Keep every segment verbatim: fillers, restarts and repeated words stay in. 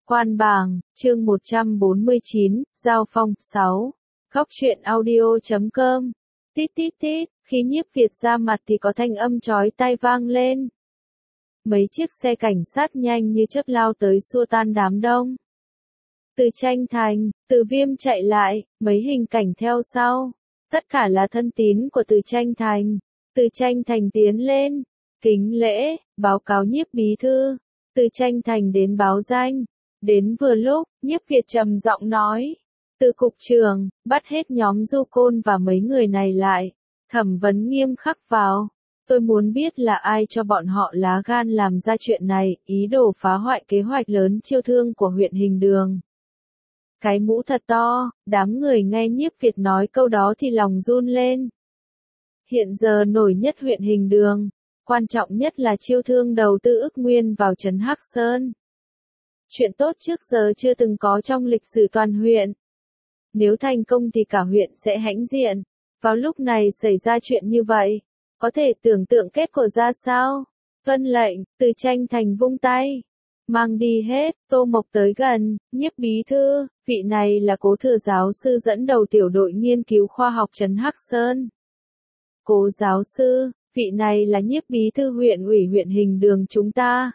Quan bảng, chương một trăm bốn mươi chín, Giao phong, sáu. Góc truyện audio chấm com. Tít tít tít, khi Nhiếp Việt ra mặt thì có thanh âm chói tai vang lên. Mấy chiếc xe cảnh sát nhanh như chớp lao tới xua tan đám đông. Từ Tranh Thành, Từ Viêm chạy lại, mấy hình cảnh theo sau. Tất cả là thân tín của Từ Tranh Thành. Từ Tranh Thành tiến lên, kính lễ, báo cáo Nhiếp bí thư. Từ Tranh Thành đến báo danh. Đến vừa lúc, Nhiếp Việt trầm giọng nói. Từ cục trưởng, bắt hết nhóm Du Côn và mấy người này lại. Thẩm vấn nghiêm khắc vào. Tôi muốn biết là ai cho bọn họ lá gan làm ra chuyện này, ý đồ phá hoại kế hoạch lớn chiêu thương của huyện Hình Đường. Cái mũ thật to, đám người nghe Nhiếp Việt nói câu đó thì lòng run lên. Hiện giờ nổi nhất huyện Hình Đường, quan trọng nhất là chiêu thương đầu tư ức nguyên vào trấn Hắc Sơn. Chuyện tốt trước giờ chưa từng có trong lịch sử toàn huyện. Nếu thành công thì cả huyện sẽ hãnh diện. Vào lúc này xảy ra chuyện như vậy, có thể tưởng tượng kết quả ra sao? Vân lệnh, Từ Tranh Thành vung tay. Mang đi hết, Tô Mộc tới gần, Nhiếp bí thư, vị này là Cố Thừa giáo sư dẫn đầu tiểu đội nghiên cứu khoa học trấn Hắc Sơn. Cố giáo sư, vị này là Nhiếp bí thư huyện ủy huyện Hình Đường chúng ta.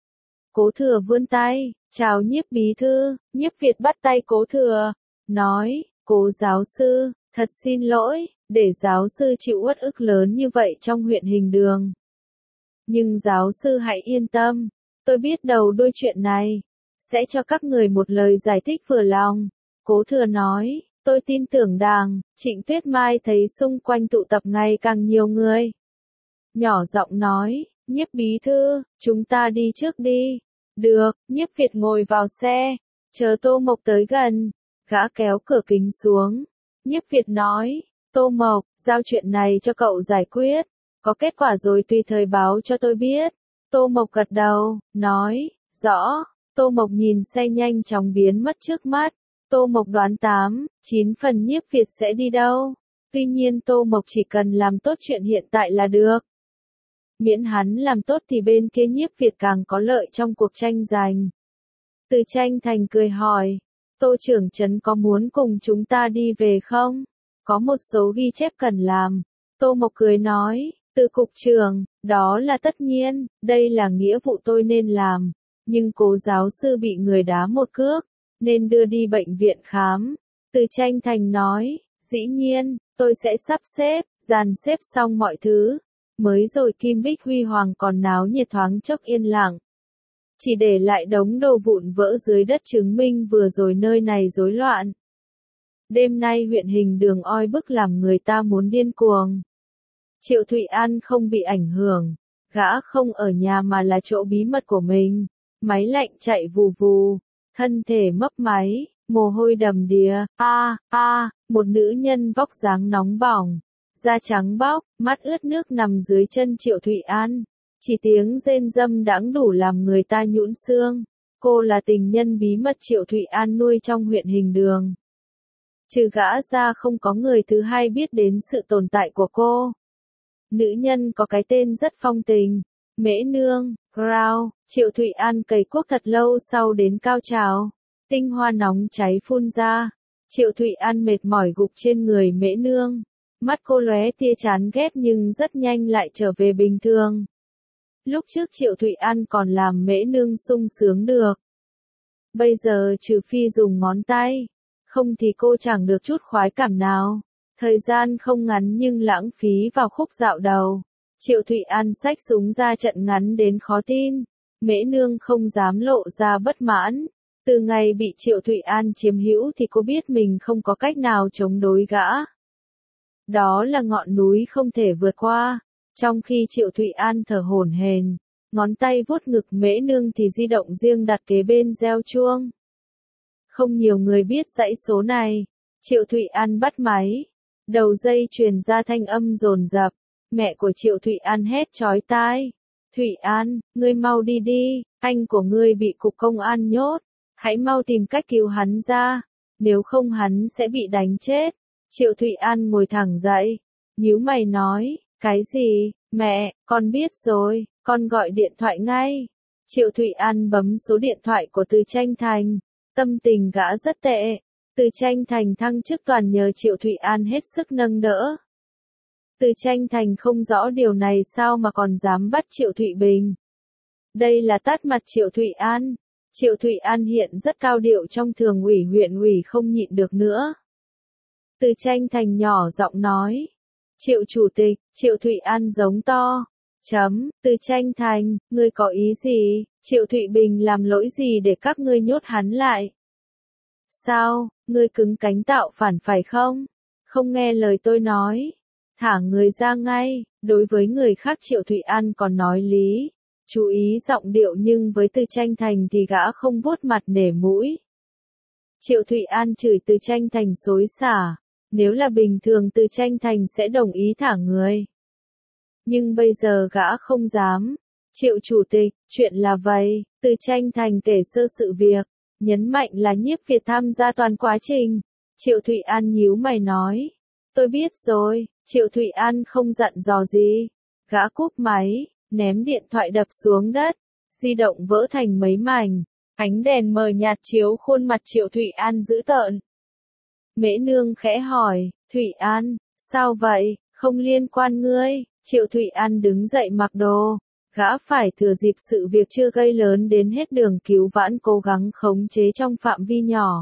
Cố Thừa vươn tay, chào Nhiếp bí thư. Nhiếp Việt bắt tay Cố Thừa, nói, Cố giáo sư, thật xin lỗi, để giáo sư chịu uất ức lớn như vậy trong huyện Hình Đường. Nhưng giáo sư hãy yên tâm, tôi biết đầu đuôi chuyện này, sẽ cho các người một lời giải thích vừa lòng. Cố Thừa nói, tôi tin tưởng Đàng, Trịnh Tuyết Mai thấy xung quanh tụ tập ngày càng nhiều người. Nhỏ giọng nói, Nhiếp bí thư, chúng ta đi trước đi. Được, Nhiếp Việt ngồi vào xe, chờ Tô Mộc tới gần, gã kéo cửa kính xuống. Nhiếp Việt nói, Tô Mộc, giao chuyện này cho cậu giải quyết, có kết quả rồi tùy thời báo cho tôi biết. Tô Mộc gật đầu, nói, rõ. Tô Mộc nhìn xe nhanh chóng biến mất trước mắt. Tô Mộc đoán tám, chín phần Nhiếp Việt sẽ đi đâu. Tuy nhiên Tô Mộc chỉ cần làm tốt chuyện hiện tại là được. Miễn hắn làm tốt thì bên kia Nhiếp Việt càng có lợi trong cuộc tranh giành. Từ Tranh Thành cười hỏi, Tô trưởng trấn có muốn cùng chúng ta đi về không? Có một số ghi chép cần làm. Tô Mộc cười nói, Từ cục trưởng, đó là tất nhiên, đây là nghĩa vụ tôi nên làm. Nhưng Cố giáo sư bị người đá một cước, nên đưa đi bệnh viện khám. Từ Tranh Thành nói, dĩ nhiên, tôi sẽ sắp xếp, dàn xếp xong mọi thứ. Mới rồi Kim Bích Huy Hoàng còn náo nhiệt thoáng chốc yên lặng. Chỉ để lại đống đồ vụn vỡ dưới đất chứng minh vừa rồi nơi này rối loạn. Đêm nay huyện Hình Đường oi bức làm người ta muốn điên cuồng. Triệu Thụy An không bị ảnh hưởng, gã không ở nhà mà là chỗ bí mật của mình. Máy lạnh chạy vù vù, thân thể mấp máy, mồ hôi đầm đìa, a a, một nữ nhân vóc dáng nóng bỏng, da trắng bóc, mắt ướt nước nằm dưới chân Triệu Thụy An. Chỉ tiếng rên râm đãng đủ làm người ta nhũn xương. Cô là tình nhân bí mật Triệu Thụy An nuôi trong huyện Hình Đường. Trừ gã ra không có người thứ hai biết đến sự tồn tại của cô. Nữ nhân có cái tên rất phong tình, Mễ Nương, Crown. Triệu Thụy An cày cuốc thật lâu sau đến cao trào. Tinh hoa nóng cháy phun ra. Triệu Thụy An mệt mỏi gục trên người Mễ Nương. Mắt cô lóe tia chán ghét nhưng rất nhanh lại trở về bình thường. Lúc trước Triệu Thụy An còn làm Mễ Nương sung sướng được. Bây giờ trừ phi dùng ngón tay, không thì cô chẳng được chút khoái cảm nào. Thời gian không ngắn nhưng lãng phí vào khúc dạo đầu. Triệu Thụy An xách súng ra trận ngắn đến khó tin. Mễ Nương không dám lộ ra bất mãn. Từ ngày bị Triệu Thụy An chiếm hữu thì cô biết mình không có cách nào chống đối gã. Đó là ngọn núi không thể vượt qua. Trong khi Triệu Thụy An thở hổn hển, ngón tay vuốt ngực Mễ Nương thì di động riêng đặt kế bên reo chuông. Không nhiều người biết dãy số này. Triệu Thụy An bắt máy. Đầu dây truyền ra thanh âm dồn dập. Mẹ của Triệu Thụy An hét chói tai. Thụy An, ngươi mau đi đi, anh của ngươi bị cục công an nhốt. Hãy mau tìm cách cứu hắn ra. Nếu không hắn sẽ bị đánh chết. Triệu Thụy An ngồi thẳng dậy. Nhíu mày nói, cái gì, mẹ, con biết rồi, con gọi điện thoại ngay. Triệu Thụy An bấm số điện thoại của Từ Tranh Thành. Tâm tình gã rất tệ. Từ Tranh Thành thăng chức toàn nhờ Triệu Thụy An hết sức nâng đỡ. Từ Tranh Thành không rõ điều này sao mà còn dám bắt Triệu Thụy Bình. Đây là tát mặt Triệu Thụy An. Triệu Thụy An hiện rất cao điệu trong thường ủy huyện ủy không nhịn được nữa. Từ Tranh Thành nhỏ giọng nói. Triệu Chủ tịch, Triệu Thụy An giống to. Chấm, Từ Tranh Thành, ngươi có ý gì? Triệu Thụy Bình làm lỗi gì để các ngươi nhốt hắn lại? Sao, ngươi cứng cánh tạo phản phải không? Không nghe lời tôi nói. Thả người ra ngay. Đối với người khác Triệu Thụy An còn nói lý. Chú ý giọng điệu nhưng với Từ Tranh Thành thì gã không vuốt mặt nể mũi. Triệu Thụy An chửi Từ Tranh Thành xối xả. Nếu là bình thường Từ Tranh Thành sẽ đồng ý thả người. Nhưng bây giờ gã không dám. Triệu Chủ tịch, chuyện là vậy. Từ Tranh Thành kể sơ sự việc. Nhấn mạnh là Nhiếp Việt tham gia toàn quá trình. Triệu Thụy An nhíu mày nói. Tôi biết rồi. Triệu Thụy An không dặn dò gì. Gã cúp máy. Ném điện thoại đập xuống đất, di động vỡ thành mấy mảnh, ánh đèn mờ nhạt chiếu khuôn mặt Triệu Thụy An dữ tợn. Mễ Nương khẽ hỏi, Thụy An, sao vậy, không liên quan ngươi, Triệu Thụy An đứng dậy mặc đồ, gã phải thừa dịp sự việc chưa gây lớn đến hết đường cứu vãn cố gắng khống chế trong phạm vi nhỏ.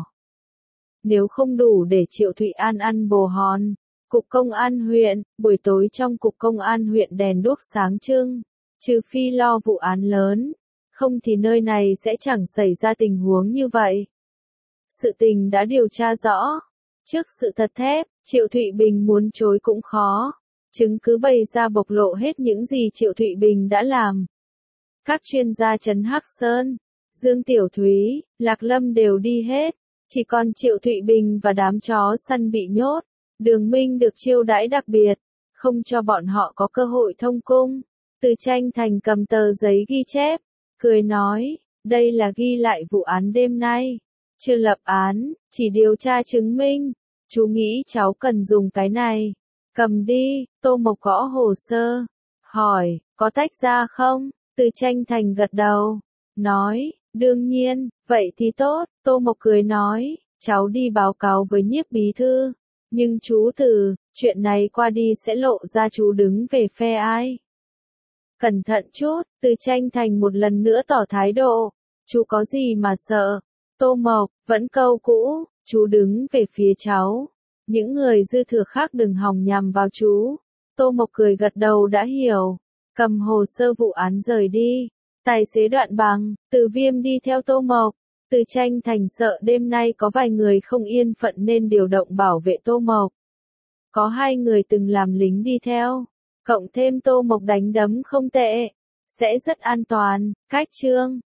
Nếu không đủ để Triệu Thụy An ăn bồ hòn, Cục Công an huyện, buổi tối trong Cục Công an huyện đèn đuốc sáng trưng. Trừ phi lo vụ án lớn, không thì nơi này sẽ chẳng xảy ra tình huống như vậy. Sự tình đã điều tra rõ. Trước sự thật thép, Triệu Thụy Bình muốn chối cũng khó. Chứng cứ bày ra bộc lộ hết những gì Triệu Thụy Bình đã làm. Các chuyên gia Trấn Hắc Sơn, Dương Tiểu Thúy, Lạc Lâm đều đi hết. Chỉ còn Triệu Thụy Bình và đám chó săn bị nhốt. Đường Minh được chiêu đãi đặc biệt, không cho bọn họ có cơ hội thông cung. Từ Tranh Thành cầm tờ giấy ghi chép, cười nói, đây là ghi lại vụ án đêm nay. Chưa lập án, chỉ điều tra chứng minh. Chú nghĩ cháu cần dùng cái này. Cầm đi, Tô Mộc gõ hồ sơ. Hỏi, có tách ra không? Từ Tranh Thành gật đầu. Nói, đương nhiên, vậy thì tốt. Tô Mộc cười nói, cháu đi báo cáo với Nhiếp bí thư. Nhưng chú Từ, chuyện này qua đi sẽ lộ ra chú đứng về phe ai. Cẩn thận chút, Từ Tranh Thành một lần nữa tỏ thái độ. Chú có gì mà sợ? Tô Mộc, vẫn câu cũ, chú đứng về phía cháu. Những người dư thừa khác đừng hòng nhằm vào chú. Tô Mộc cười gật đầu đã hiểu. Cầm hồ sơ vụ án rời đi. Tài xế Đoạn Bằng, Từ Viêm đi theo Tô Mộc. Từ Tranh Thành sợ đêm nay có vài người không yên phận nên điều động bảo vệ Tô Mộc. Có hai người từng làm lính đi theo. Cộng thêm Tô Mộc đánh đấm không tệ. Sẽ rất an toàn. Cách chương.